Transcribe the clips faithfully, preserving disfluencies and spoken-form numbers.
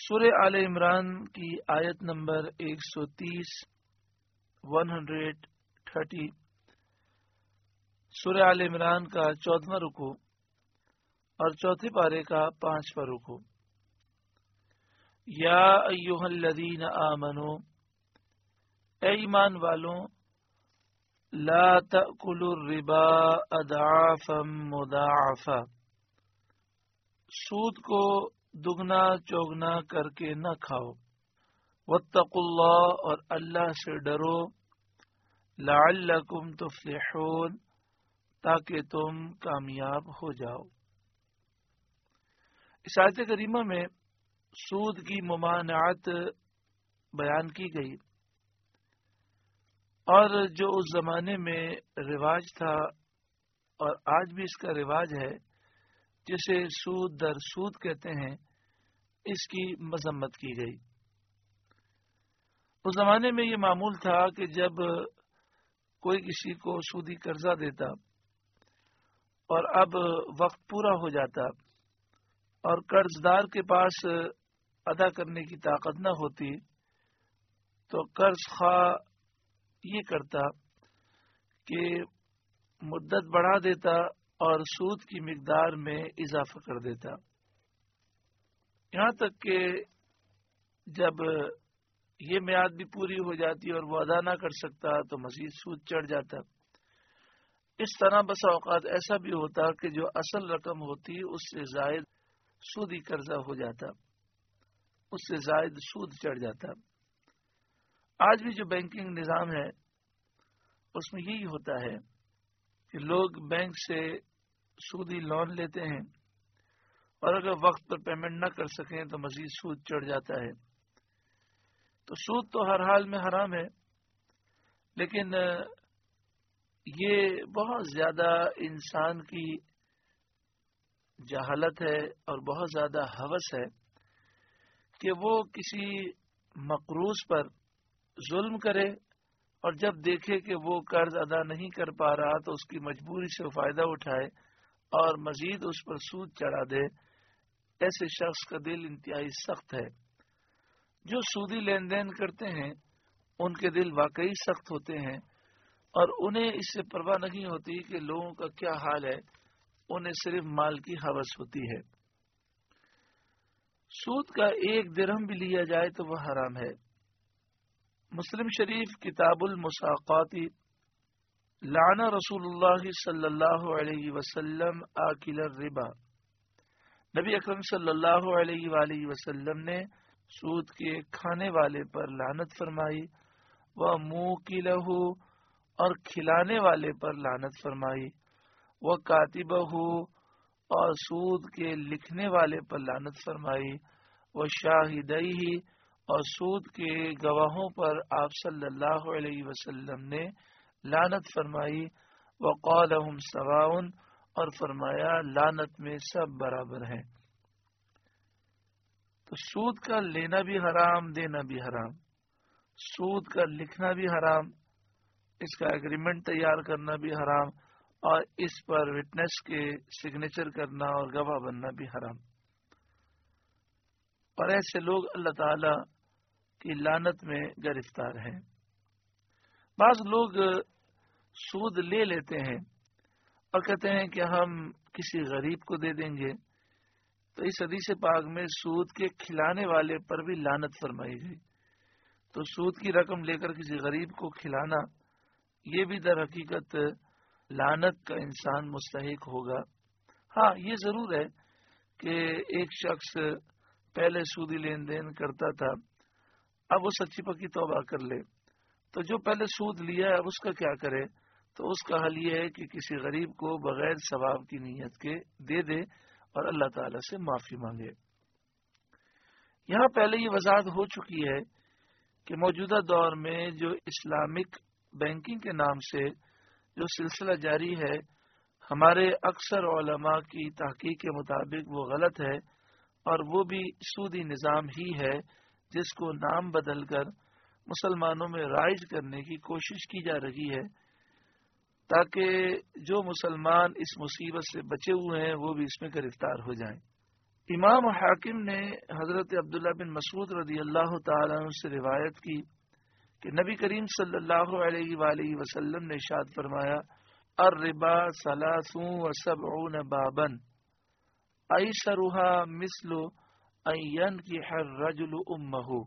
سورہ آل عمران کی آیت نمبر ایک سو تیس ون ہنڈریڈ تھرٹی سورہ آل عمران کا چودواں رکوع اور چوتھے پارے کا پانچواں رکوع۔ یا ایھا الذین آمنو، اے ایمان والوں، لا تأکلوا الربا اضعافا مضاعفا، سود کو دگنا چوگنا کر کے نہ کھاؤ۔ واتقوا اللہ، اور اللہ سے ڈرو۔ لعلکم تفلحون، تاکہ تم کامیاب ہو جاؤ۔ اس آیت کریمہ میں سود کی ممانعت بیان کی گئی، اور جو اس زمانے میں رواج تھا اور آج بھی اس کا رواج ہے، جسے سود در سود کہتے ہیں، اس کی مذمت کی گئی۔ اس زمانے میں یہ معمول تھا کہ جب کوئی کسی کو سودی قرضہ دیتا اور اب وقت پورا ہو جاتا اور قرض دار کے پاس ادا کرنے کی طاقت نہ ہوتی، تو قرض خواہ یہ کرتا کہ مدت بڑھا دیتا اور سود کی مقدار میں اضافہ کر دیتا، یہاں تک کہ جب یہ میعاد بھی پوری ہو جاتی اور وہ ادا نہ کر سکتا تو مزید سود چڑھ جاتا۔ اس طرح بس اوقات ایسا بھی ہوتا کہ جو اصل رقم ہوتی اس سے زائد سودی قرضہ ہو جاتا، اس سے زائد سود چڑھ جاتا۔ آج بھی جو بینکنگ نظام ہے اس میں یہی ہوتا ہے کہ لوگ بینک سے سودی لون لیتے ہیں، اور اگر وقت پر پیمنٹ نہ کر سکیں تو مزید سود چڑھ جاتا ہے۔ تو سود تو ہر حال میں حرام ہے، لیکن یہ بہت زیادہ انسان کی جہالت ہے اور بہت زیادہ ہوس ہے کہ وہ کسی مقروض پر ظلم کرے، اور جب دیکھے کہ وہ قرض ادا نہیں کر پا رہا تو اس کی مجبوری سے فائدہ اٹھائے اور مزید اس پر سود چڑھا دے۔ ایسے شخص کا دل انتہائی سخت ہے۔ جو سودی لین دین کرتے ہیں ان کے دل واقعی سخت ہوتے ہیں، اور انہیں اس سے پرواہ نہیں ہوتی کہ لوگوں کا کیا حال ہے، انہیں صرف مال کی ہوس ہوتی ہے۔ سود کا ایک درہم بھی لیا جائے تو وہ حرام ہے۔ مسلم شریف کتاب المساقات، لعن رسول اللہ صلی اللہ علیہ وسلم آکل الربا، نبی اکرم صلی اللہ علیہ وآلہ وسلم نے سود کے کھانے والے پر لعنت فرمائی، وہ موکلہ، اور کھلانے والے پر لعنت فرمائی، وہ کاتبہ، اور سود کے لکھنے والے پر لعنت فرمائی، وہ شاہدیہ، اور سود کے گواہوں پر آپ صلی اللہ علیہ وسلم نے لعنت فرمائی، وقالہم سواء، اور فرمایا لعنت میں سب برابر ہیں۔ تو سود کا لینا بھی حرام، دینا بھی حرام، سود کا لکھنا بھی حرام، اس کا ایگریمنٹ تیار کرنا بھی حرام، اور اس پر وٹنس کے سگنیچر کرنا اور گواہ بننا بھی حرام۔ اور ایسے لوگ اللہ تعالی کی لعنت میں گرفتار ہیں۔ بعض لوگ سود لے لیتے ہیں اور کہتے ہیں کہ ہم کسی غریب کو دے دیں گے، تو اس حدیث پاک میں سود کے کھلانے والے پر بھی لعنت فرمائی گئی۔ تو سود کی رقم لے کر کسی غریب کو کھلانا، یہ بھی در حقیقت لعنت کا انسان مستحق ہوگا۔ ہاں، یہ ضرور ہے کہ ایک شخص پہلے سودی لین دین کرتا تھا، اب وہ سچی پکی توبہ کر لے، تو جو پہلے سود لیا ہے اب اس کا کیا کرے؟ تو اس کا حل یہ ہے کہ کسی غریب کو بغیر ثواب کی نیت کے دے دے اور اللہ تعالی سے معافی مانگے۔ یہاں پہلے یہ وضاحت ہو چکی ہے کہ موجودہ دور میں جو اسلامک بینکنگ کے نام سے جو سلسلہ جاری ہے، ہمارے اکثر علماء کی تحقیق کے مطابق وہ غلط ہے، اور وہ بھی سودی نظام ہی ہے جس کو نام بدل کر مسلمانوں میں رائج کرنے کی کوشش کی جا رہی ہے، تاکہ جو مسلمان اس مصیبت سے بچے ہوئے ہیں وہ بھی اس میں گرفتار ہو جائیں۔ امام حاکم نے حضرت عبداللہ بن مسعود رضی اللہ تعالیٰ عنہ سے روایت کی کہ نبی کریم صلی اللہ علیہ وآلہ وسلم نے ارشاد فرمایا الربا ثلاث و سبعون بابا ایسرها مثل ان ينكح الرجل امه۔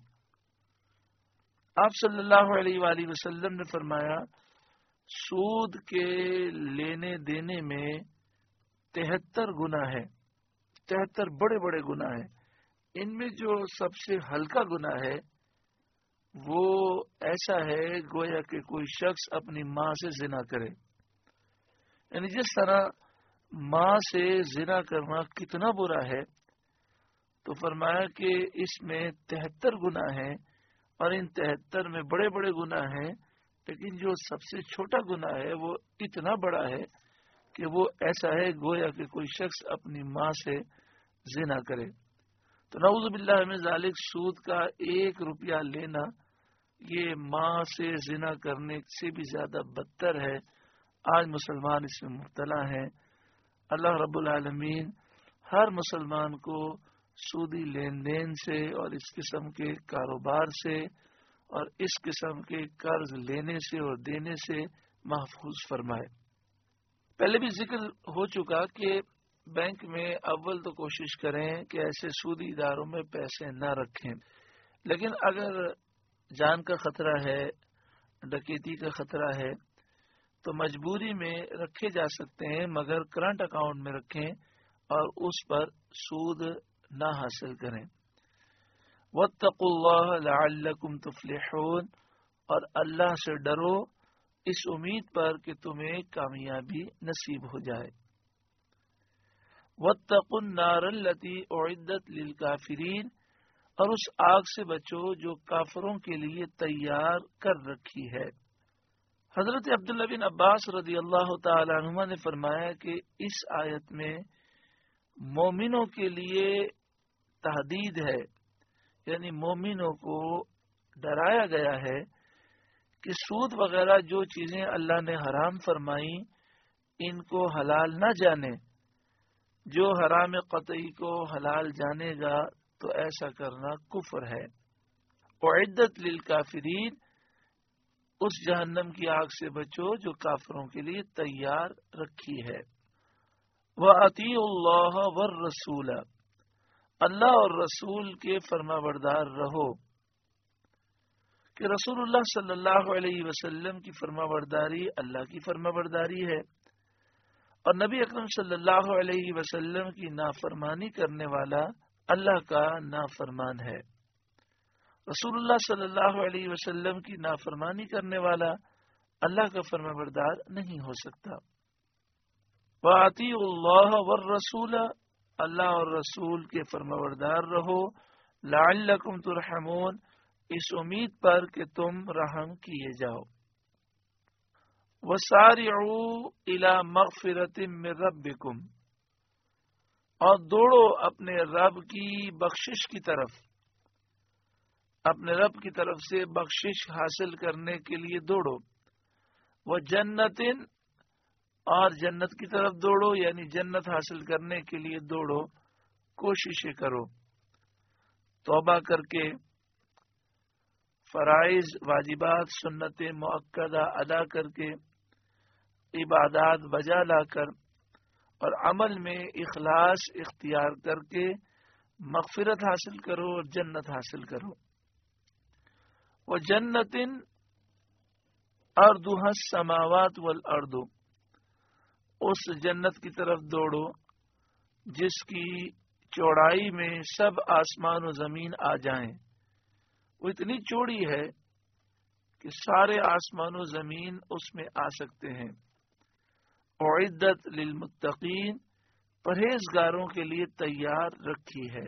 آپ صلی اللہ علیہ وآلہ وسلم نے فرمایا سود کے لینے دینے میں تہتر گناہ ہے، تہتر بڑے بڑے گناہ ہیں۔ ان میں جو سب سے ہلکا گناہ ہے وہ ایسا ہے گویا کہ کوئی شخص اپنی ماں سے زنا کرے، یعنی جس طرح ماں سے زنا کرنا کتنا برا ہے، تو فرمایا کہ اس میں تہتر گناہ ہیں اور ان تہتر میں بڑے بڑے گناہ ہیں، لیکن جو سب سے چھوٹا گناہ ہے وہ اتنا بڑا ہے کہ وہ ایسا ہے گویا کہ کوئی شخص اپنی ماں سے زنا کرے۔ تو نعوذ باللہ من ذالک سود کا ایک روپیہ لینا یہ ماں سے زنا کرنے سے بھی زیادہ بدتر ہے۔ آج مسلمان اس میں مبتلا ہیں۔ اللہ رب العالمین ہر مسلمان کو سودی لین دین سے اور اس قسم کے کاروبار سے اور اس قسم کے قرض لینے سے اور دینے سے محفوظ فرمائے۔ پہلے بھی ذکر ہو چکا کہ بینک میں اول تو کوشش کریں کہ ایسے سودی اداروں میں پیسے نہ رکھیں، لیکن اگر جان کا خطرہ ہے، ڈکیتی کا خطرہ ہے تو مجبوری میں رکھے جا سکتے ہیں، مگر کرنٹ اکاؤنٹ میں رکھیں اور اس پر سود نہ حاصل کریں۔ واتقوا اللہ لعلکم تفلحون، اور اللہ سے ڈرو اس امید پر کہ تمہیں کامیابی نصیب ہو جائے۔ واتقوا النار التي اعدت للکافرین، اور اس آگ سے بچو جو کافروں کے لیے تیار کر رکھی ہے۔ حضرت عبداللہ بن عباس رضی اللہ تعالی عنہما نے فرمایا کہ اس آیت میں مومنوں کے لیے تحدید ہے، یعنی مومنوں کو ڈرایا گیا ہے کہ سود وغیرہ جو چیزیں اللہ نے حرام فرمائی ان کو حلال نہ جانے، جو حرام قطعی کو حلال جانے گا تو ایسا کرنا کفر ہے۔ اعدت للکافرین، اس جہنم کی آگ سے بچو جو کافروں کے لیے تیار رکھی ہے۔ وَأَطِيعُوا اللَّهَ وَالرَّسُولَ، اللہ اور رسول کے فرما بردار رہو، کہ رسول اللہ صلی اللہ علیہ وسلم کی فرما برداری اللہ کی فرما برداری ہے، اور نبی اکرم صلی اللہ علیہ وسلم کی نافرمانی کرنے والا اللہ کا نافرمان ہے۔ رسول اللہ صلی اللہ علیہ وسلم کی نافرمانی کرنے والا اللہ کا فرما بردار نہیں ہو سکتا۔ وَأَطِيعُوا اللَّهَ وَالرَّسُولَ، اللہ اور رسول کے فرما بردار رہو، لَعَلَّكُمْ تُرْحَمُونَ، اس امید پر کہ تم رحم کیے جاؤ۔ وَسَارِعُوا إِلَى مَغْفِرَةٍ مِّن رَبِّكُمْ، اور دوڑو اپنے رب کی بخشش کی طرف، اپنے رب کی طرف سے بخشش حاصل کرنے کے لیے دوڑو۔ وہ جنت، اور جنت کی طرف دوڑو، یعنی جنت حاصل کرنے کے لیے دوڑو، کوششیں کرو، توبہ کر کے فرائض واجبات سنت مؤکدہ ادا کر کے عبادات بجا لا کر اور عمل میں اخلاص اختیار کر کے مغفرت حاصل کرو اور جنت حاصل کرو۔ وہ جنت ارضها السماوات والارض، اس جنت کی طرف دوڑو جس کی چوڑائی میں سب آسمان و زمین آ جائیں، وہ اتنی چوڑی ہے کہ سارے آسمان و زمین اس میں آ سکتے ہیں۔ اعدت للمتقین، پرہیزگاروں کے لیے تیار رکھی ہے۔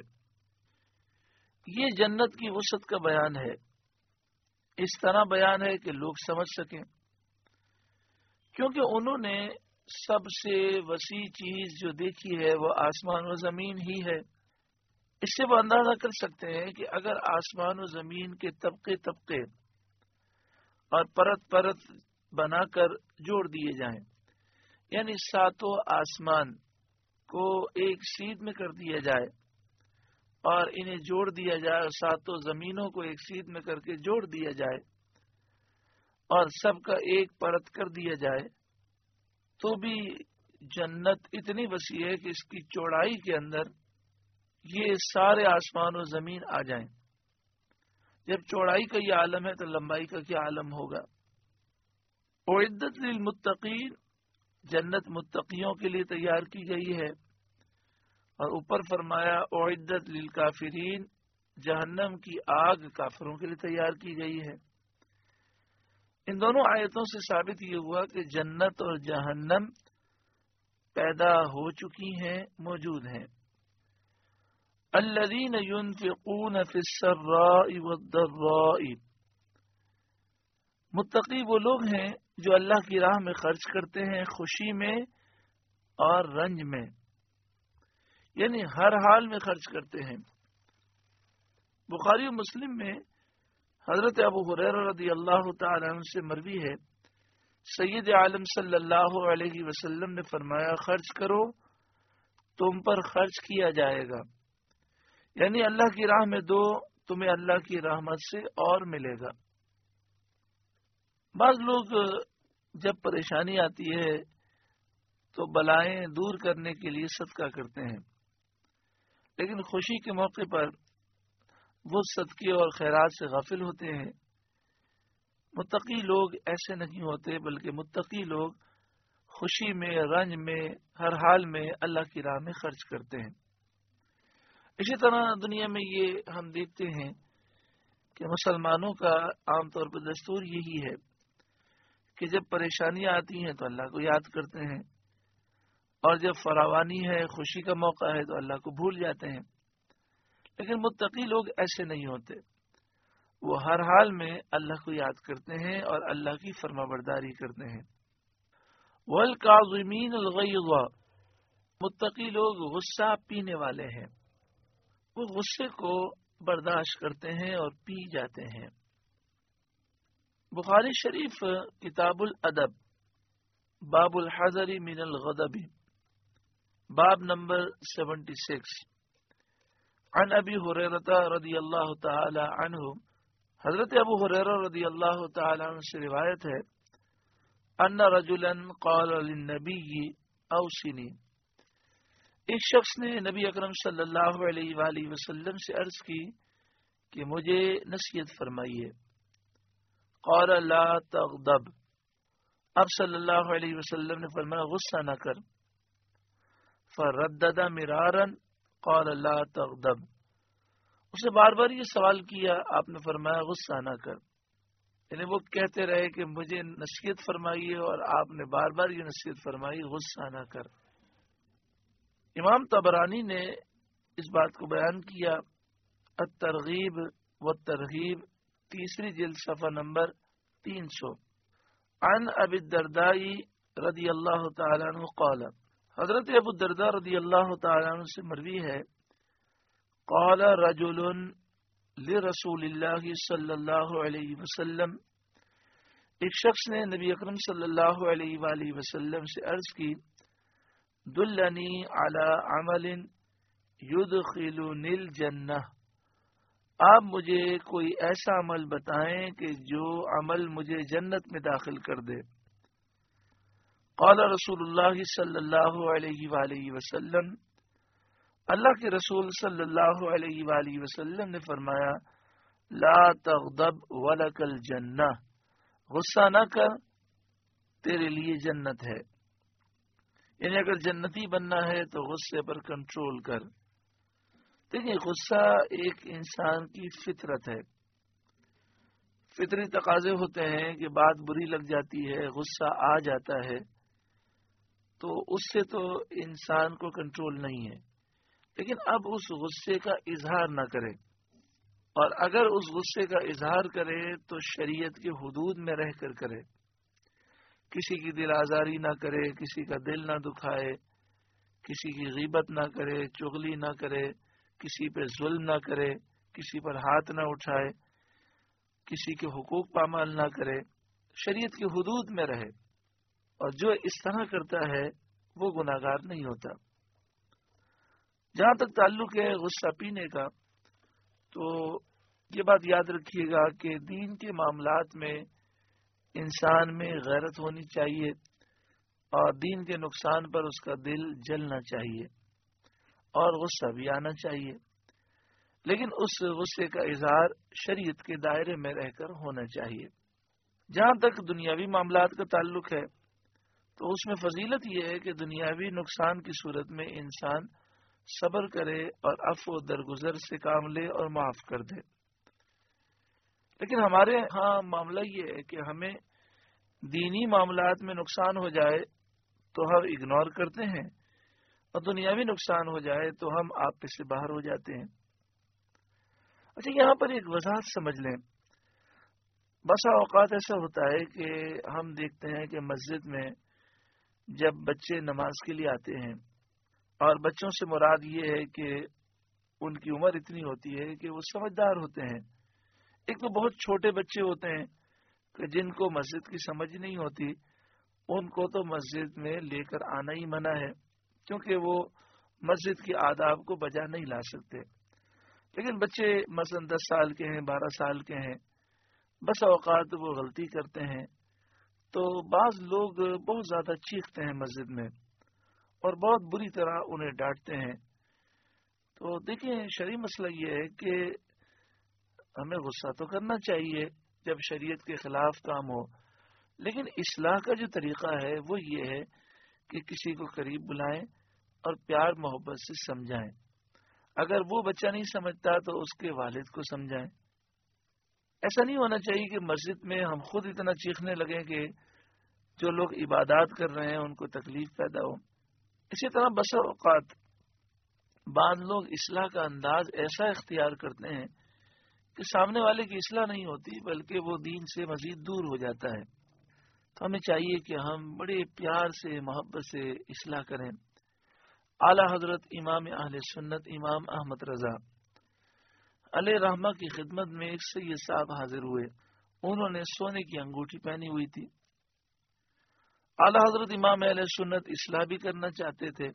یہ جنت کی وسعت کا بیان ہے، اس طرح بیان ہے کہ لوگ سمجھ سکیں، کیونکہ انہوں نے سب سے وسیع چیز جو دیکھی ہے وہ آسمان و زمین ہی ہے۔ اس سے وہ اندازہ کر سکتے ہیں کہ اگر آسمان و زمین کے طبقے طبقے اور پرت پرت بنا کر جوڑ دیے جائیں، یعنی ساتوں آسمان کو ایک سیدھ میں کر دیا جائے اور انہیں جوڑ دیا جائے، ساتوں زمینوں کو ایک سیدھ میں کر کے جوڑ دیا جائے اور سب کا ایک پرت کر دیا جائے، تو بھی جنت اتنی وسیع ہے کہ اس کی چوڑائی کے اندر یہ سارے آسمان و زمین آ جائیں۔ جب چوڑائی کا یہ عالم ہے تو لمبائی کا کیا عالم ہوگا۔ اعدت للمتقین، جنت متقیوں کے لیے تیار کی گئی ہے، اور اوپر فرمایا اعدت للکافرین، جہنم کی آگ کافروں کے لیے تیار کی گئی ہے۔ ان دونوں آیتوں سے ثابت یہ ہوا کہ جنت اور جہنم پیدا ہو چکی ہیں، موجود ہیں۔ الذین ينفقون فی السراء والضراء، متقی وہ لوگ ہیں جو اللہ کی راہ میں خرچ کرتے ہیں، خوشی میں اور رنج میں، یعنی ہر حال میں خرچ کرتے ہیں۔ بخاری و مسلم میں حضرت ابو ہریرہ رضی اللہ تعالی عنہ سے مروی ہے، سید عالم صلی اللہ علیہ وسلم نے فرمایا، خرچ کرو تم پر خرچ کیا جائے گا، یعنی اللہ کی راہ میں دو، تمہیں اللہ کی رحمت سے اور ملے گا۔ بعض لوگ جب پریشانی آتی ہے تو بلائیں دور کرنے کے لیے صدقہ کرتے ہیں، لیکن خوشی کے موقع پر وہ صدقے اور خیرات سے غافل ہوتے ہیں۔ متقی لوگ ایسے نہیں ہوتے، بلکہ متقی لوگ خوشی میں، رنج میں، ہر حال میں اللہ کی راہ میں خرچ کرتے ہیں۔ اسی طرح دنیا میں یہ ہم دیکھتے ہیں کہ مسلمانوں کا عام طور پر دستور یہی ہے کہ جب پریشانیاں آتی ہیں تو اللہ کو یاد کرتے ہیں، اور جب فراوانی ہے، خوشی کا موقع ہے تو اللہ کو بھول جاتے ہیں۔ لیکن متقی لوگ ایسے نہیں ہوتے، وہ ہر حال میں اللہ کو یاد کرتے ہیں اور اللہ کی فرما برداری کرتے ہیں۔ وَالْكَاظِمِينَ الْغَيْظَ، متقی لوگ غصہ پینے والے ہیں، وہ غصے کو برداشت کرتے ہیں اور پی جاتے ہیں۔ بخاری شریف کتاب الادب، باب الحذر من الغضب، باب نمبر سیونٹی سکس، عن ابی ہریرہ رضی اللہ تعالی عنہ، حضرت ابو ہریرہ رضی اللہ تعالی عنہ سے روایت ہے، ان رجلا قال للنبی اوصنی، ایک شخص نے نبی اکرم صلی اللہ علیہ وآلہ وسلم سے عرض کی کہ مجھے نصیحت فرمائیے۔ قال لا تغضب، اب صلی اللہ علیہ وسلم نے فرمایا غصہ نہ کر۔ فردد مرارا قال لا تغضب، اسے بار بار یہ سوال کیا، آپ نے فرمایا غصہ نہ کر، یعنی وہ کہتے رہے کہ مجھے نصیحت فرمائیے، اور آپ نے بار بار یہ نصیحت فرمائی غصہ نہ کر۔ امام طبرانی نے اس بات کو بیان کیا، الترغیب والترہیب، تیسری جلد صفحہ نمبر تین سو، عن ابی الدرداء رضی اللہ تعالی عنہ قال، حضرت ابو الدرداء رضی اللہ تعالی عنہ سے مروی ہے، قال رجل لرسول اللہ صلی اللہ علیہ وسلم، ایک شخص نے نبی اکرم صلی اللہ علیہ وآلہ وسلم سے عرض کی، دلنی علی عمل یدخلنی الجنہ، آپ مجھے کوئی ایسا عمل بتائیں کہ جو عمل مجھے جنت میں داخل کر دے۔ قال رسول اللہ صلی اللہ علیہ وآلہ وسلم، اللہ کے رسول صلی اللہ علیہ وآلہ وسلم نے فرمایا، لا تغضب ولک الجنہ، غصہ نہ کر، تیرے لیے جنت ہے۔ یعنی اگر جنتی بننا ہے تو غصے پر کنٹرول کر۔ دیکھیں، غصہ ایک انسان کی فطرت ہے، فطری تقاضے ہوتے ہیں کہ بات بری لگ جاتی ہے، غصہ آ جاتا ہے، تو اس سے تو انسان کو کنٹرول نہیں ہے، لیکن اب اس غصے کا اظہار نہ کرے، اور اگر اس غصے کا اظہار کرے تو شریعت کے حدود میں رہ کر کرے، کسی کی دل آزاری نہ کرے، کسی کا دل نہ دکھائے، کسی کی غیبت نہ کرے، چغلی نہ کرے، کسی پہ ظلم نہ کرے، کسی پر ہاتھ نہ اٹھائے، کسی کے حقوق پامال نہ کرے، شریعت کی حدود میں رہے، اور جو اس طرح کرتا ہے وہ گناہگار نہیں ہوتا۔ جہاں تک تعلق ہے غصہ پینے کا، تو یہ بات یاد رکھیے گا کہ دین کے معاملات میں انسان میں غیرت ہونی چاہیے اور دین کے نقصان پر اس کا دل جلنا چاہیے اور غصہ بھی آنا چاہیے، لیکن اس غصے کا اظہار شریعت کے دائرے میں رہ کر ہونا چاہیے۔ جہاں تک دنیاوی معاملات کا تعلق ہے تو اس میں فضیلت یہ ہے کہ دنیاوی نقصان کی صورت میں انسان صبر کرے اور عفو و درگزر سے کام لے اور معاف کر دے۔ لیکن ہمارے ہاں معاملہ یہ ہے کہ ہمیں دینی معاملات میں نقصان ہو جائے تو ہم اگنور کرتے ہیں، اور دنیاوی نقصان ہو جائے تو ہم آپ سے باہر ہو جاتے ہیں۔ اچھا، یہاں پر ایک وضاحت سمجھ لیں۔ بسا اوقات ایسا ہوتا ہے کہ ہم دیکھتے ہیں کہ مسجد میں جب بچے نماز کے لیے آتے ہیں، اور بچوں سے مراد یہ ہے کہ ان کی عمر اتنی ہوتی ہے کہ وہ سمجھدار ہوتے ہیں۔ ایک تو بہت چھوٹے بچے ہوتے ہیں کہ جن کو مسجد کی سمجھ نہیں ہوتی، ان کو تو مسجد میں لے کر آنا ہی منع ہے، کیونکہ وہ مسجد کے آداب کو بجا نہیں لا سکتے۔ لیکن بچے مثلا دس سال کے ہیں، بارہ سال کے ہیں، بس اوقات وہ غلطی کرتے ہیں، تو بعض لوگ بہت زیادہ چیختے ہیں مسجد میں اور بہت بری طرح انہیں ڈانٹتے ہیں۔ تو دیکھیں، شرعی مسئلہ یہ ہے کہ ہمیں غصہ تو کرنا چاہیے جب شریعت کے خلاف کام ہو، لیکن اصلاح کا جو طریقہ ہے وہ یہ ہے کہ کسی کو قریب بلائیں اور پیار محبت سے سمجھائیں۔ اگر وہ بچہ نہیں سمجھتا تو اس کے والد کو سمجھائیں۔ ایسا نہیں ہونا چاہیے کہ مسجد میں ہم خود اتنا چیخنے لگیں کہ جو لوگ عبادات کر رہے ہیں ان کو تکلیف پیدا ہو۔ اسی طرح بسا اوقات بعض لوگ اصلاح کا انداز ایسا اختیار کرتے ہیں کہ سامنے والے کی اصلاح نہیں ہوتی بلکہ وہ دین سے مزید دور ہو جاتا ہے۔ تو ہمیں چاہیے کہ ہم بڑے پیار سے محبت سے اصلاح کریں۔ اعلی حضرت امام اہل سنت امام احمد رضا علیہ رحمہ کی خدمت میں ایک سید صاحب حاضر ہوئے۔ انہوں نے سونے کی انگوٹھی پہنی ہوئی تھی۔ اعلی حضرت امام اہل سنت اصلاح بھی کرنا چاہتے تھے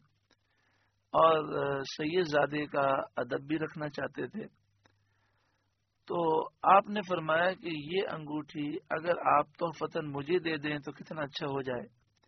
اور سید زادے کا ادب بھی رکھنا چاہتے تھے۔ تو آپ نے فرمایا کہ یہ انگوٹھی اگر آپ تحفتاً مجھے دے دیں تو کتنا اچھا ہو جائے۔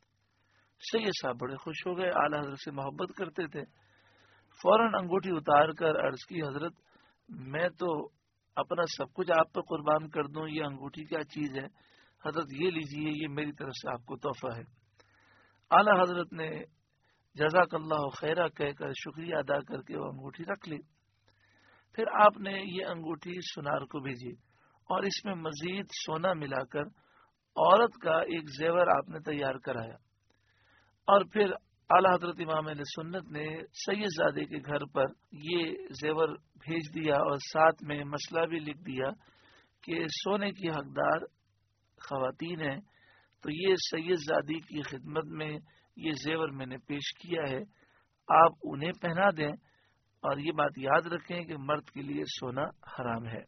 سید صاحب بڑے خوش ہو گئے، اعلی حضرت سے محبت کرتے تھے۔ فوراً انگوٹھی اتار کر عرض کی، حضرت میں تو اپنا سب کچھ آپ پہ قربان کر دوں، یہ انگوٹھی کیا چیز ہے، حضرت یہ لیجئے، یہ میری طرف سے آپ کو تحفہ ہے۔ اعلی حضرت نے جزاک اللہ خیرہ کہہ کر شکریہ ادا کر کے وہ انگوٹھی رکھ لی۔ پھر آپ نے یہ انگوٹھی سنار کو بھیجی اور اس میں مزید سونا ملا کر عورت کا ایک زیور آپ نے تیار کرایا، اور پھر اعلی حضرت امام علیہ سنت نے سید زادے کے گھر پر یہ زیور بھیج دیا اور ساتھ میں مسئلہ بھی لکھ دیا کہ سونے کی حقدار خواتین ہیں، تو یہ سید زادی کی خدمت میں یہ زیور میں نے پیش کیا ہے، آپ انہیں پہنا دیں، اور یہ بات یاد رکھیں کہ مرد کے لیے سونا حرام ہے۔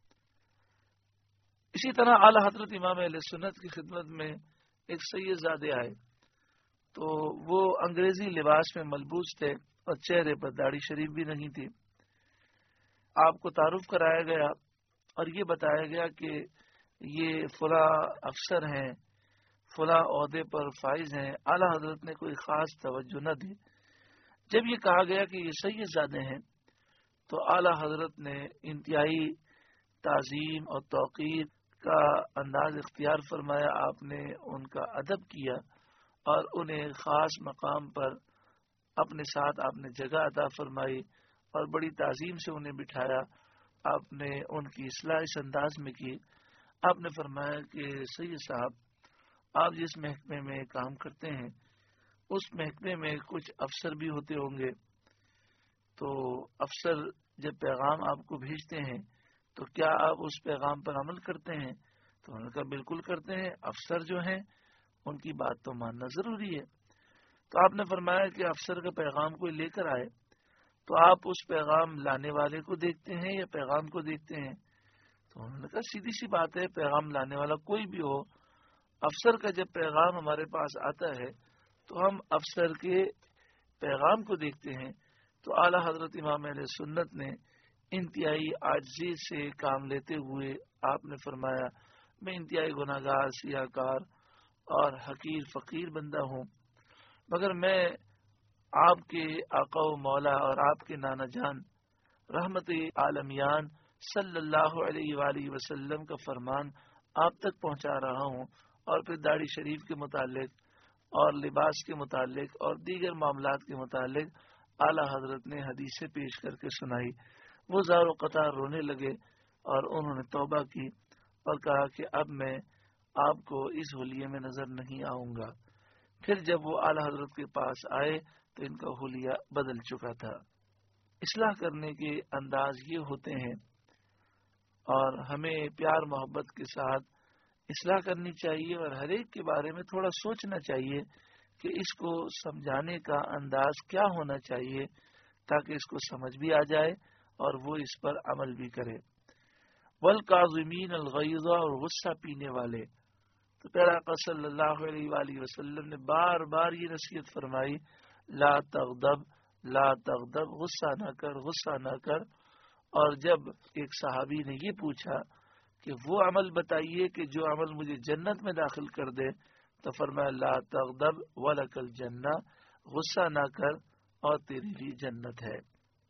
اسی طرح اعلی حضرت امام علیہ سنت کی خدمت میں ایک سید زادے آئے، تو وہ انگریزی لباس میں ملبوس تھے اور چہرے پر داڑھی شریف بھی نہیں تھی۔ آپ کو تعارف کرایا گیا اور یہ بتایا گیا کہ یہ فلاں افسر ہیں، فلاں عہدے پر فائز ہیں۔ اعلی حضرت نے کوئی خاص توجہ نہ دی۔ جب یہ کہا گیا کہ یہ سید زادے ہیں تو اعلی حضرت نے انتہائی تعظیم اور توقیر کا انداز اختیار فرمایا۔ آپ نے ان کا ادب کیا اور انہیں خاص مقام پر اپنے ساتھ آپ نے جگہ عطا فرمائی اور بڑی تعظیم سے انہیں بٹھایا۔ آپ نے ان کی اصلاح اس انداز میں کی۔ آپ نے فرمایا کہ سید صاحب، آپ جس محکمے میں کام کرتے ہیں اس محکمے میں کچھ افسر بھی ہوتے ہوں گے، تو افسر جب پیغام آپ کو بھیجتے ہیں تو کیا آپ اس پیغام پر عمل کرتے ہیں؟ تو انہوں نے کہا بالکل کرتے ہیں، افسر جو ہیں ان کی بات تو ماننا ضروری ہے۔ تو آپ نے فرمایا کہ افسر کا پیغام کوئی لے کر آئے تو آپ اس پیغام لانے والے کو دیکھتے ہیں یا پیغام کو دیکھتے ہیں؟ تو انہوں نے کہا سیدھی سی بات ہے، پیغام لانے والا کوئی بھی ہو، افسر کا جب پیغام ہمارے پاس آتا ہے تو ہم افسر کے پیغام کو دیکھتے ہیں، تو اعلیٰ حضرت امام اہل سنت نے انتہائی عاجزی سے کام لیتے ہوئے آپ نے فرمایا میں انتہائی گناہ گار سیاہ کار اور حقیر فقیر بندہ ہوں، مگر میں آپ کے آقا و مولا اور آپ کے نانا جان رحمت عالمیان صلی اللہ علیہ وآلہ وسلم کا فرمان آپ تک پہنچا رہا ہوں، اور پھر داڑھی شریف کے متعلق اور لباس کے متعلق اور دیگر معاملات کے متعلق اعلیٰ حضرت نے حدیثیں پیش کر کے سنائی۔ وہ زار و قطار رونے لگے اور انہوں نے توبہ کی اور کہا کہ اب میں آپ کو اس حلیے میں نظر نہیں آؤں گا۔ پھر جب وہ اعلیٰ حضرت کے پاس آئے تو ان کا حلیہ بدل چکا تھا۔ اصلاح کرنے کے انداز یہ ہوتے ہیں، اور ہمیں پیار محبت کے ساتھ اصلاح کرنی چاہیے، اور ہر ایک کے بارے میں تھوڑا سوچنا چاہیے کہ اس کو سمجھانے کا انداز کیا ہونا چاہیے تاکہ اس کو سمجھ بھی آ جائے اور وہ اس پر عمل بھی کرے۔ والکاظمین الغیظ، اور غصہ پینے والے۔ تو پیارا آقا صلی اللہ علیہ وآلہ وسلم نے بار بار یہ نصیحت فرمائی، لا تغضب لا تغضب، غصہ نہ کر غصہ نہ کر۔ اور جب ایک صحابی نے یہ پوچھا کہ وہ عمل بتائیے کہ جو عمل مجھے جنت میں داخل کر دے، تو فرمایا لا تغضب ولک الجنہ، غصہ نہ کر اور تیری لیے جنت ہے۔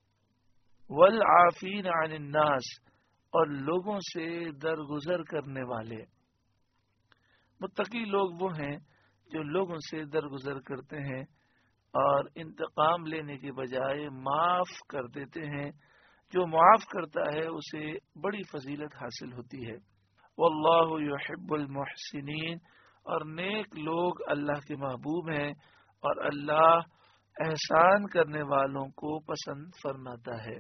والعافین عن الناس، اور لوگوں سے درگزر کرنے والے۔ متقی لوگ وہ ہیں جو لوگوں سے درگزر کرتے ہیں اور انتقام لینے کے بجائے معاف کر دیتے ہیں۔ جو معاف کرتا ہے اسے بڑی فضیلت حاصل ہوتی ہے۔ واللہ یحب المحسنین، اور نیک لوگ اللہ کے محبوب ہیں اور اللہ احسان کرنے والوں کو پسند فرماتا ہے۔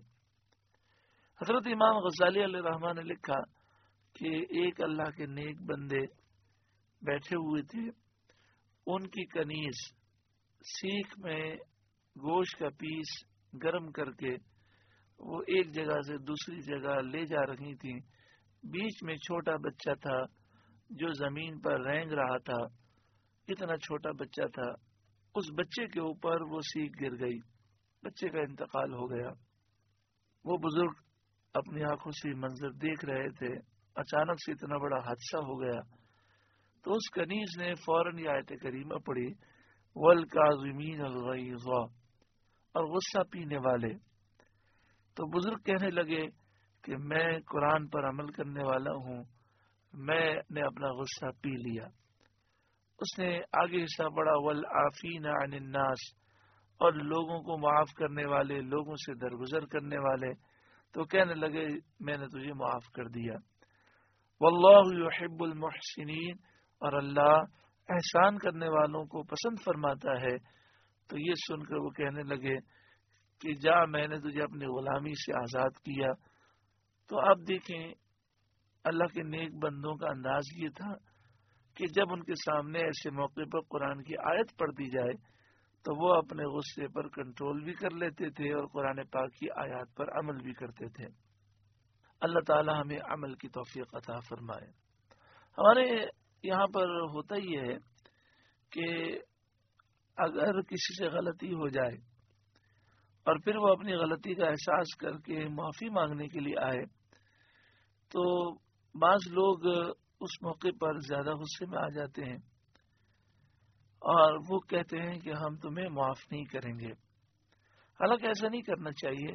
حضرت امام غزالی علیہ الرحمٰ نے لکھا کہ ایک اللہ کے نیک بندے بیٹھے ہوئے تھے، ان کی کنیز سیخ میں گوشت کا پیس گرم کر کے وہ ایک جگہ سے دوسری جگہ لے جا رہی تھی۔ بیچ میں چھوٹا بچہ تھا جو زمین پر رینگ رہا تھا، اتنا چھوٹا بچہ تھا، اس بچے کے اوپر وہ سیخ گر گئی، بچے کا انتقال ہو گیا۔ وہ بزرگ اپنی آنکھوں سے منظر دیکھ رہے تھے، اچانک سے اتنا بڑا حادثہ ہو گیا تو اس کنیز نے فوراً یہ آیت کریمہ پڑھی، والکاظمین الغیظ، اور غصہ پینے والے۔ تو بزرگ کہنے لگے کہ میں قرآن پر عمل کرنے والا ہوں، میں نے اپنا غصہ پی لیا۔ اس نے آگے حصہ پڑھا، والعافین عن الناس، اور لوگوں کو معاف کرنے والے، لوگوں سے درگزر کرنے والے۔ تو کہنے لگے میں نے تجھے معاف کر دیا۔ واللہ یحب المحسنین، اور اللہ احسان کرنے والوں کو پسند فرماتا ہے۔ تو یہ سن کر وہ کہنے لگے کہ جا، میں نے تجھے اپنی غلامی سے آزاد کیا۔ تو آپ دیکھیں اللہ کے نیک بندوں کا انداز یہ تھا کہ جب ان کے سامنے ایسے موقع پر قرآن کی آیت پڑھ دی جائے تو وہ اپنے غصے پر کنٹرول بھی کر لیتے تھے اور قرآن پاک کی آیات پر عمل بھی کرتے تھے۔ اللہ تعالی ہمیں عمل کی توفیق عطا فرمائے۔ ہمارے یہاں پر ہوتا یہ ہے کہ اگر کسی سے غلطی ہو جائے اور پھر وہ اپنی غلطی کا احساس کر کے معافی مانگنے کے لیے آئے تو بعض لوگ اس موقع پر زیادہ غصے میں آ جاتے ہیں اور وہ کہتے ہیں کہ ہم تمہیں معاف نہیں کریں گے۔ حالانکہ ایسا نہیں کرنا چاہیے۔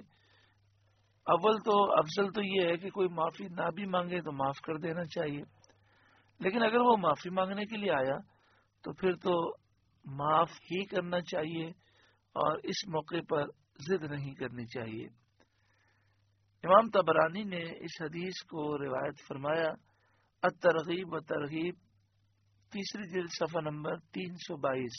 اول تو افضل تو یہ ہے کہ کوئی معافی نہ بھی مانگے تو معاف کر دینا چاہیے، لیکن اگر وہ معافی مانگنے کے لیے آیا تو پھر تو معاف ہی کرنا چاہیے اور اس موقع پر ضد نہیں کرنی چاہیے۔ امام طبرانی نے اس حدیث کو روایت فرمایا، الترغیب و ترغیب، تیسری جلد صفحہ نمبر تین سو بائیس۔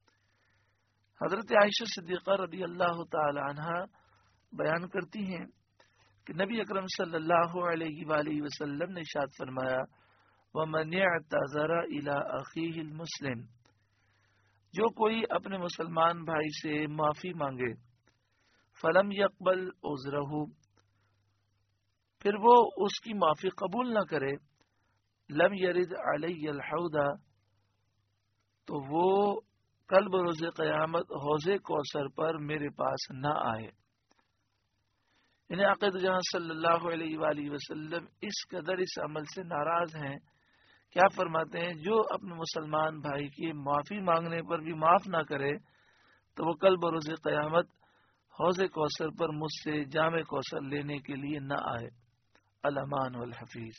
حضرت عائشہ صدیقہ رضی اللہ تعالی عنہا بیان کرتی ہیں کہ نبی اکرم صلی اللہ علیہ وآلہ وسلم نے ارشاد فرمایا، وَمَنِ اعْتَذَرَ إِلَىٰ أَخِيهِ الْمُسْلِمِ، جو کوئی اپنے مسلمان بھائی سے معافی مانگے، فَلَمْ يَقْبَلْ عُذْرَهُ، پھر وہ اس کی معافی قبول نہ کرے، لم یرد علی الحوض، تو وہ کل بروز قیامت حوض کوثر پر میرے پاس نہ آئے۔ انہیں عقید جہاں صلی اللہ علیہ وآلہ وسلم اس قدر اس عمل سے ناراض ہیں، کیا فرماتے ہیں جو اپنے مسلمان بھائی کی معافی مانگنے پر بھی معاف نہ کرے تو وہ کل بروز قیامت حوض کوثر پر مجھ سے جام کوثر لینے کے لیے نہ آئے۔ الامان والحفیظ۔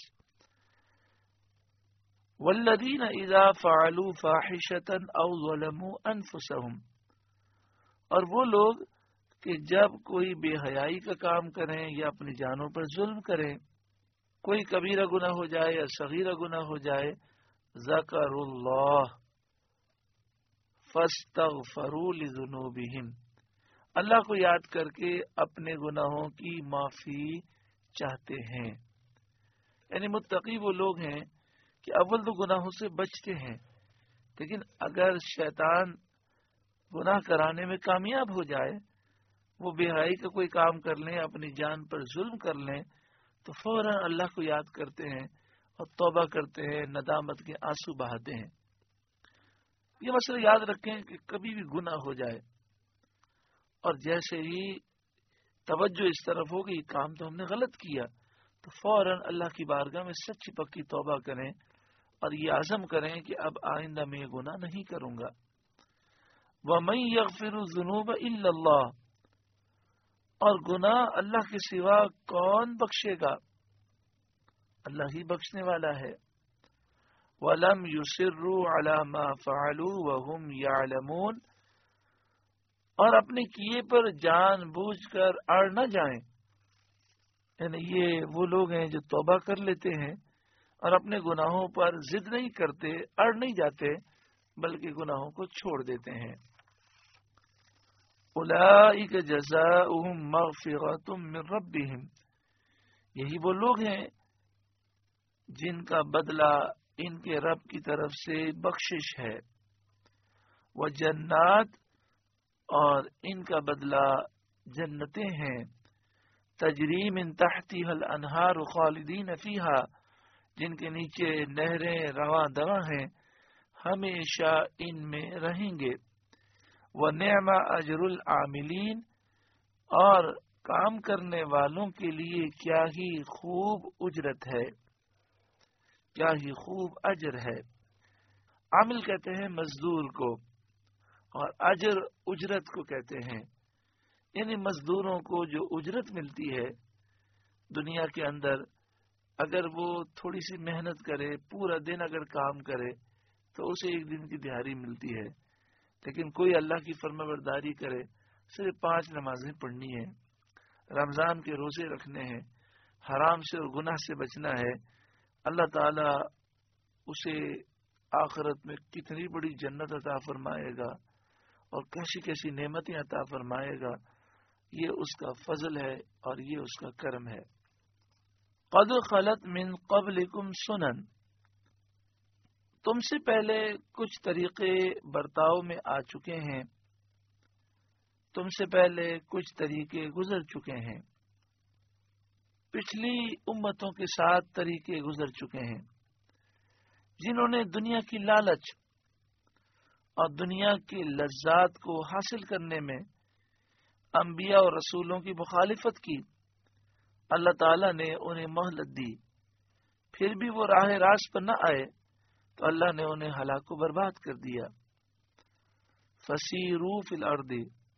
والذین اذا فعلوا فاحشۃ او ظلموا انفسهم، اور وہ لوگ کہ جب کوئی بے حیائی کا کام کریں یا اپنی جانوں پر ظلم کریں، کوئی کبیرہ گناہ ہو جائے یا صغیرہ گناہ ہو جائے، ذکر اللہ فاستغفروا لذنوبہم، اللہ کو یاد کر کے اپنے گناہوں کی معافی چاہتے ہیں۔ یعنی متقی وہ لوگ ہیں کہ اول تو گناہوں سے بچتے ہیں، لیکن اگر شیطان گناہ کرانے میں کامیاب ہو جائے، وہ بے حیائی کا کوئی کام کر لیں، اپنی جان پر ظلم کر لیں، تو فوراً اللہ کو یاد کرتے ہیں اور توبہ کرتے ہیں، ندامت کے آنسو بہاتے ہیں۔ یہ مسئلہ یاد رکھیں کہ کبھی بھی گناہ ہو جائے اور جیسے ہی توجہ اس طرف ہو کہ یہ کام تو ہم نے غلط کیا، تو فوراً اللہ کی بارگاہ میں سچی پکی توبہ کریں اور یہ عزم کریں کہ اب آئندہ میں یہ گناہ نہیں کروں گا۔ وَمَن يَغْفِرُ الذُّنُوبَ إِلَّا اللَّهُ، اور گناہ اللہ کے سوا کون بخشے گا؟ اللہ ہی بخشنے والا ہے۔ وَلَمْ يُصِرُّوا عَلَى مَا فَعَلُوا وَهُمْ يَعْلَمُونَ، اور اپنے کیے پر جان بوجھ کر اڑ نہ جائیں۔ یعنی یہ وہ لوگ ہیں جو توبہ کر لیتے ہیں اور اپنے گناہوں پر ضد نہیں کرتے، اڑ نہیں جاتے، بلکہ گناہوں کو چھوڑ دیتے ہیں۔ اولئک جزاؤہم مغفرۃ من ربہم، یہی وہ لوگ ہیں جن کا بدلہ ان کے رب کی طرف سے بخشش ہے۔ وجنات، اور ان کا بدلہ جنتیں ہیں، تجری من تحتها الانہار خالدین فیہا، جن کے نیچے نہریں رواں دواں ہیں، ہمیشہ ان میں رہیں گے۔ وَنِعْمَ أَجْرُ الْعَامِلِينَ، اور کام کرنے والوں کے لیے کیا ہی خوب اجرت ہے، کیا ہی خوب اجر ہے۔ عامل کہتے ہیں مزدور کو، اور اجر اجرت کو کہتے ہیں۔ یعنی مزدوروں کو جو اجرت ملتی ہے دنیا کے اندر، اگر وہ تھوڑی سی محنت کرے، پورا دن اگر کام کرے تو اسے ایک دن کی دیہاڑی ملتی ہے، لیکن کوئی اللہ کی فرما برداری کرے، صرف پانچ نمازیں پڑھنی ہے، رمضان کے روزے رکھنے ہیں، حرام سے اور گناہ سے بچنا ہے، اللہ تعالی اسے آخرت میں کتنی بڑی جنت عطا فرمائے گا اور کیسی کیسی نعمتیں عطا فرمائے گا۔ یہ اس کا فضل ہے اور یہ اس کا کرم ہے۔ قد خلت من قبلکم سنن، تم سے پہلے کچھ طریقے برتاؤ میں آ چکے ہیں، تم سے پہلے کچھ طریقے گزر چکے ہیں، پچھلی امتوں کے ساتھ طریقے گزر چکے ہیں، جنہوں نے دنیا کی لالچ اور دنیا کی لذات کو حاصل کرنے میں انبیاء اور رسولوں کی مخالفت کی۔ اللہ تعالیٰ نے انہیں مہلت دی، پھر بھی وہ راہ راست پر نہ آئے تو اللہ نے انہیں ہلاک و برباد کر دیا۔ فسیروا فی الارض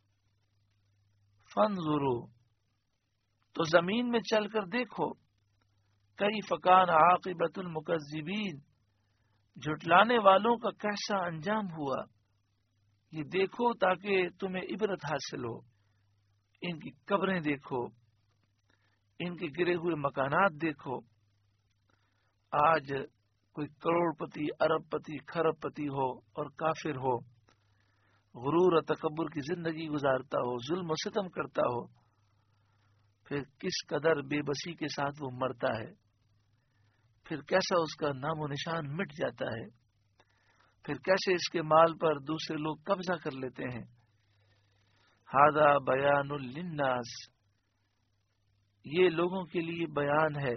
فانظروا، تو زمین میں چل کر دیکھو، کیف کان عاقبۃ المکذبین، جھٹلانے والوں کا کیسا انجام ہوا۔ یہ دیکھو تاکہ تمہیں عبرت حاصل ہو، ان کی قبریں دیکھو، ان کے گرے ہوئے مکانات دیکھو۔ آج کوئی کروڑ پتی، ارب پتی، کھرب پتی ہو اور کافر ہو، غرور اور تکبر کی زندگی گزارتا ہو، ظلم و ستم کرتا ہو، پھر کس قدر بے بسی کے ساتھ وہ مرتا ہے، پھر کیسا اس کا نام و نشان مٹ جاتا ہے، پھر کیسے اس کے مال پر دوسرے لوگ قبضہ کر لیتے ہیں۔ ھذا بیان للناس، یہ لوگوں کے لیے بیان ہے،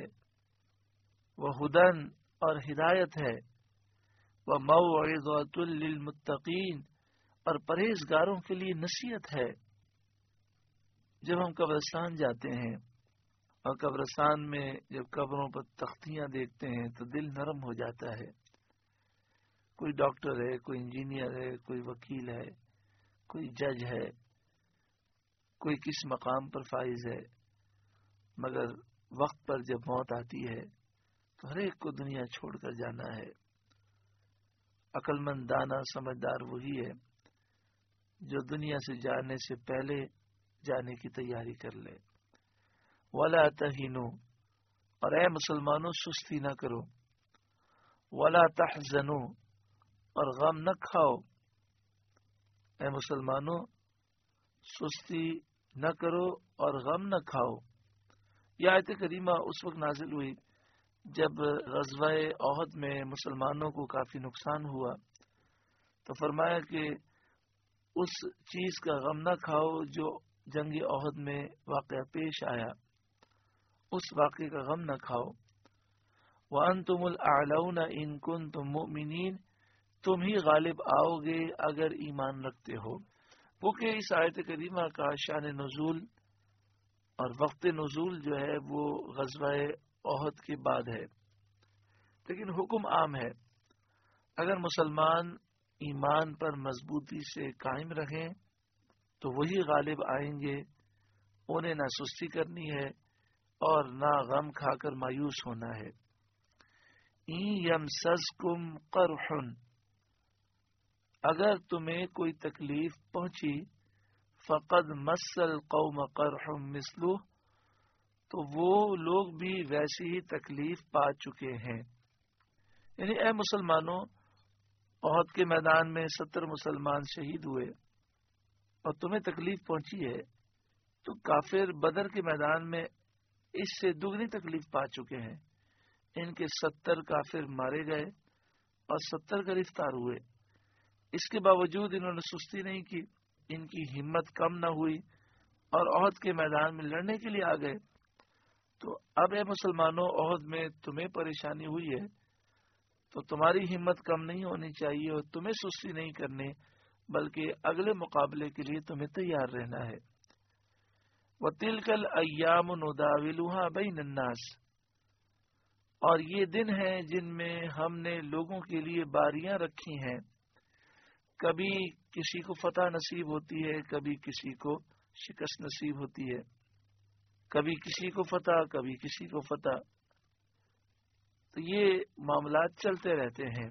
وہدن، اور ہدایت ہے، وموعظۃ للمتقین، اور پرہیزگاروں کے لیے نصیحت ہے۔ جب ہم قبرستان جاتے ہیں اور قبرستان میں جب قبروں پر تختیاں دیکھتے ہیں تو دل نرم ہو جاتا ہے. کوئی ڈاکٹر ہے، کوئی انجینئر ہے، کوئی وکیل ہے، کوئی جج ہے، کوئی کس مقام پر فائز ہے، مگر وقت پر جب موت آتی ہے تو ہر ایک کو دنیا چھوڑ کر جانا ہے. عقل مند، دانا، سمجھدار وہی ہے جو دنیا سے جانے سے پہلے جانے کی تیاری کر لے. وَلَا تَهِنُوا، اور اے مسلمانوں سستی نہ کرو. وَلَا تَحْزَنُوا، اور غم نہ کھاؤ. اے مسلمانوں سستی نہ کرو اور غم نہ کھاؤ. یہ آیت کریمہ اس وقت نازل ہوئی جب غزوہ احد میں مسلمانوں کو کافی نقصان ہوا، تو فرمایا کہ اس چیز کا غم نہ کھاؤ جو جنگ احد میں واقعہ پیش آیا، اس واقعے کا غم نہ کھاؤ. وَأَنْتُمُ الْأَعْلَوْنَ إِن كُنتُم مُؤْمِنِينَ، تم ہی غالب آؤ گے اگر ایمان رکھتے ہو. وہ کہ اس آیت کریمہ کا شان نزول اور وقت نزول جو ہے وہ غزوہ احد کے بعد ہے، لیکن حکم عام ہے. اگر مسلمان ایمان پر مضبوطی سے قائم رہیں تو وہی غالب آئیں گے. انہیں نہ سستی کرنی ہے اور نہ غم کھا کر مایوس ہونا ہے. اِن یمسسکم قرح، اگر تمہیں کوئی تکلیف پہنچی، فقد مس القوم قرح مثلہ، تو وہ لوگ بھی ویسی ہی تکلیف پا چکے ہیں. یعنی اے مسلمانوں، احد کے میدان میں ستر مسلمان شہید ہوئے اور تمہیں تکلیف پہنچی ہے، تو کافر بدر کے میدان میں اس سے دگنی تکلیف پا چکے ہیں. ان کے ستر کافر مارے گئے اور ستر گرفتار ہوئے. اس کے باوجود انہوں نے سستی نہیں کی، ان کی ہمت کم نہ ہوئی اور احد کے میدان میں لڑنے کے لیے آ گئے. تو اب اے مسلمانوں، احد میں تمہیں پریشانی ہوئی ہے تو تمہاری ہمت کم نہیں ہونی چاہیے اور تمہیں سستی نہیں کرنے، بلکہ اگلے مقابلے کے لیے تمہیں تیار رہنا ہے. وَتِلْكَ الْأَيَّامُ نُدَاوِلُهَا بَيْنَ النَّاسِ، اور یہ دن ہیں جن میں ہم نے لوگوں کے لیے باریاں رکھی ہیں. کبھی کسی کو فتح نصیب ہوتی ہے، کبھی کسی کو شکست نصیب ہوتی ہے، کبھی کسی کو فتح، کبھی کسی کو فتح. تو یہ معاملات چلتے رہتے ہیں.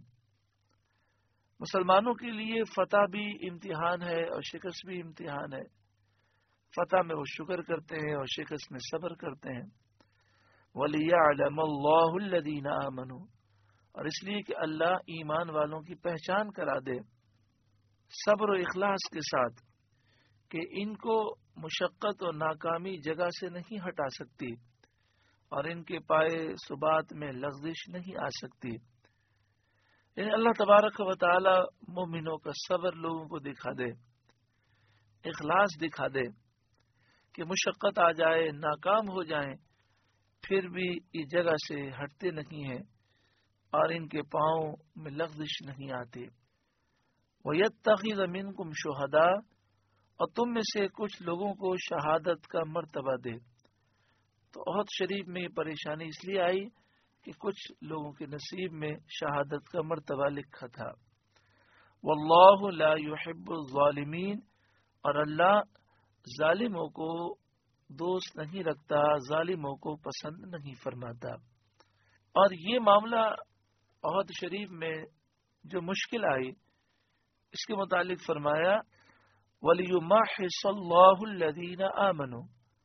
مسلمانوں کے لیے فتح بھی امتحان ہے اور شکست بھی امتحان ہے. فتح میں وہ شکر کرتے ہیں اور شکست میں صبر کرتے ہیں. وَلِيَعْلَمَ اللَّهُ الَّذِينَ آمَنُوا، اور اس لیے کہ اللہ ایمان والوں کی پہچان کرا دے صبر و اخلاص کے ساتھ کہ ان کو مشقت اور ناکامی جگہ سے نہیں ہٹا سکتی اور ان کے پائے ثبات میں لغزش نہیں آ سکتی. یعنی اللہ تبارک و تعالی مومنوں کا صبر لوگوں کو دکھا دے، اخلاص دکھا دے کہ مشقت آ جائے، ناکام ہو جائیں، پھر بھی اس جگہ سے ہٹتے نہیں ہیں اور ان کے پاؤں میں لغزش نہیں آتی. وَيَتَّخِذَ مِنْكُمْ شُهَدَاءَ، اور تم میں سے کچھ لوگوں کو شہادت کا مرتبہ دے. تو احد شریف میں یہ پریشانی اس لیے آئی کہ کچھ لوگوں کے نصیب میں شہادت کا مرتبہ لکھا تھا. وَاللَّهُ لَا يُحِبُّ الظَّالِمِينَ، اور اللہ ظالموں کو دوست نہیں رکھتا، ظالموں کو پسند نہیں فرماتا. اور یہ معاملہ احد شریف میں جو مشکل آئی، اس کے متعلق فرمایا وَلِيُمَحِّصَ اللَّهُ الَّذِينَ آمَنُوا،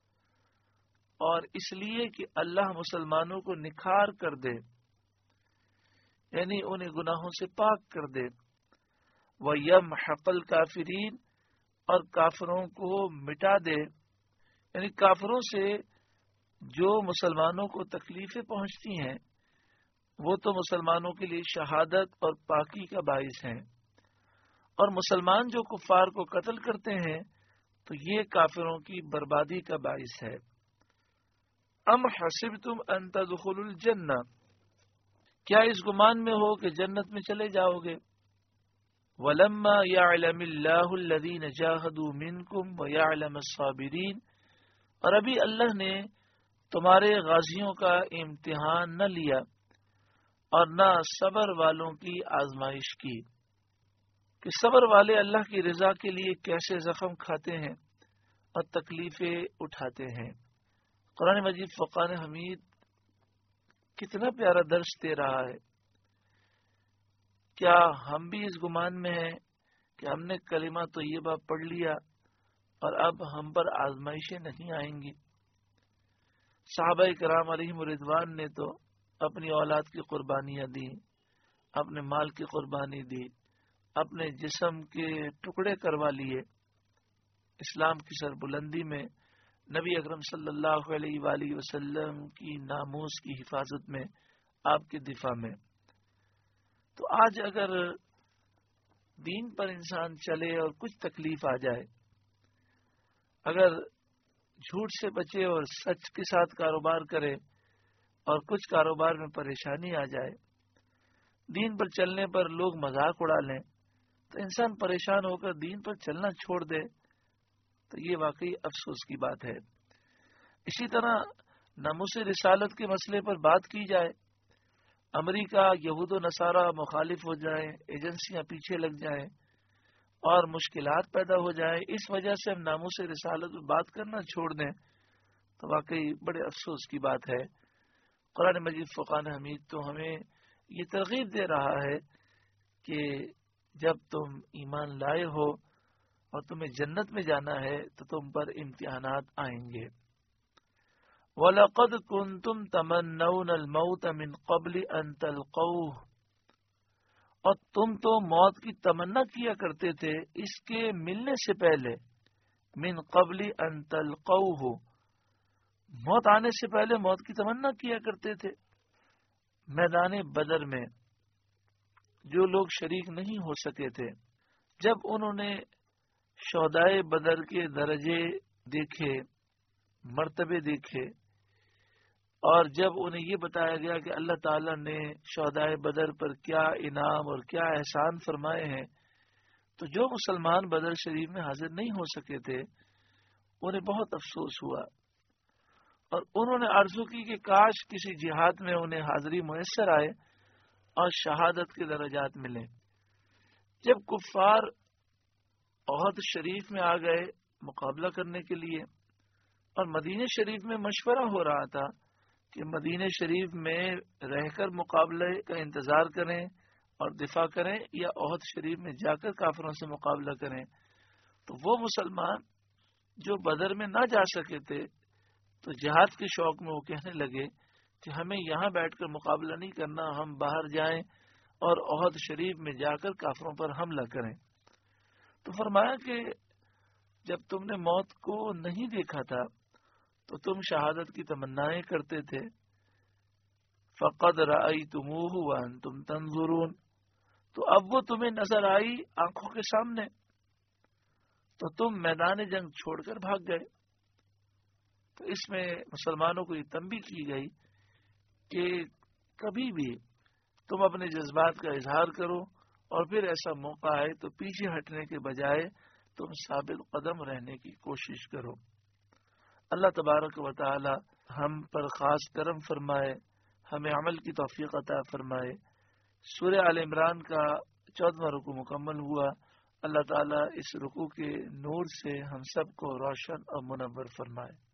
اور اس لیے کہ اللہ مسلمانوں کو نکھار کر دے، یعنی انہیں گناہوں سے پاک کر دے. وَيَمْحَقَ الْكَافِرِينَ، اور کافروں کو مٹا دے، یعنی کافروں سے جو مسلمانوں کو تکلیفیں پہنچتی ہیں وہ تو مسلمانوں کے لیے شہادت اور پاکی کا باعث ہیں، اور مسلمان جو کفار کو قتل کرتے ہیں تو یہ کافروں کی بربادی کا باعث ہے. ام حسبتم ان تدخلوا الجنہ، کیا اس گمان میں ہو کہ جنت میں چلے جاؤ گے. ولما يعلم الله الذين جاهدوا منكم ويعلم الصابرين، اور ابھی اللہ نے تمہارے غازیوں کا امتحان نہ لیا اور نہ صبر والوں کی آزمائش کی کہ صبر والے اللہ کی رضا کے لیے کیسے زخم کھاتے ہیں اور تکلیفیں اٹھاتے ہیں۔ قرآن مجید فقان حمید کتنا پیارا درس دے رہا ہے۔ کیا ہم بھی اس گمان میں ہیں کہ ہم نے کلمہ طیبہ پڑھ لیا اور اب ہم پر آزمائشیں نہیں آئیں گی؟ صحابہ کرام علیہم رضوان نے تو اپنی اولاد کی قربانیاں دی، اپنے مال کی قربانی دی، اپنے جسم کے ٹکڑے کروا لیے اسلام کی سربلندی میں، نبی اکرم صلی اللہ علیہ وآلہ وسلم کی ناموس کی حفاظت میں، آپ کے دفاع میں۔ تو آج اگر دین پر انسان چلے اور کچھ تکلیف آ جائے، اگر جھوٹ سے بچے اور سچ کے ساتھ کاروبار کرے اور کچھ کاروبار میں پریشانی آ جائے، دین پر چلنے پر لوگ مذاق اڑا لیں، تو انسان پریشان ہو کر دین پر چلنا چھوڑ دے، تو یہ واقعی افسوس کی بات ہے۔ اسی طرح ناموس رسالت کے مسئلے پر بات کی جائے، امریکہ یہود و نصارہ مخالف ہو جائیں، ایجنسیاں پیچھے لگ جائیں اور مشکلات پیدا ہو جائیں، اس وجہ سے ہم ناموس رسالت پر بات کرنا چھوڑ دیں، تو واقعی بڑے افسوس کی بات ہے۔ قرآن مجید فقان حمید تو ہمیں یہ ترغیب دے رہا ہے کہ جب تم ایمان لائے ہو اور تمہیں جنت میں جانا ہے تو تم پر امتحانات آئیں گے۔ وَلَقَدْ كُنْتُمْ تَمَنَّوْنَ الْمَوْتَ مِنْ قَبْلِ أَنْ تَلْقَوْهُ، اور تم تو موت کی تمنا کیا کرتے تھے اس کے ملنے سے پہلے، من قبل ان تلقوه، موت آنے سے پہلے موت کی تمنا کیا کرتے تھے۔ میدان بدر میں جو لوگ شریک نہیں ہو سکے تھے، جب انہوں نے شہدائے بدر کے درجے دیکھے، مرتبے دیکھے، اور جب انہیں یہ بتایا گیا کہ اللہ تعالیٰ نے شہدائے بدر پر کیا انعام اور کیا احسان فرمائے ہیں، تو جو مسلمان بدر شریف میں حاضر نہیں ہو سکے تھے انہیں بہت افسوس ہوا، اور انہوں نے آرزو کی کہ کاش کسی جہاد میں انہیں حاضری میسر آئے اور شہادت کے درجات ملیں۔ جب کفار احد شریف میں آ گئے مقابلہ کرنے کے لیے، اور مدینہ شریف میں مشورہ ہو رہا تھا کہ مدینہ شریف میں رہ کر مقابلے کا انتظار کریں اور دفاع کریں یا احد شریف میں جا کر کافروں سے مقابلہ کریں، تو وہ مسلمان جو بدر میں نہ جا سکے تھے تو جہاد کے شوق میں وہ کہنے لگے کہ ہمیں یہاں بیٹھ کر مقابلہ نہیں کرنا، ہم باہر جائیں اور احد شریف میں جا کر کافروں پر حملہ کریں۔ تو فرمایا کہ جب تم نے موت کو نہیں دیکھا تھا تو تم شہادت کی تمنائیں کرتے تھے، فقد رأیتموہ وانتم تنظرون، تو اب وہ تمہیں نظر آئی آنکھوں کے سامنے، تو تم میدان جنگ چھوڑ کر بھاگ گئے۔ تو اس میں مسلمانوں کو یہ تنبیہ کی گئی کہ کبھی بھی تم اپنے جذبات کا اظہار کرو اور پھر ایسا موقع آئے تو پیچھے ہٹنے کے بجائے تم ثابت قدم رہنے کی کوشش کرو۔ اللہ تبارک و تعالی ہم پر خاص کرم فرمائے، ہمیں عمل کی توفیق عطا فرمائے۔ سورہ آل عمران کا چودواں رکوع مکمل ہوا۔ اللہ تعالی اس رکوع کے نور سے ہم سب کو روشن اور منور فرمائے۔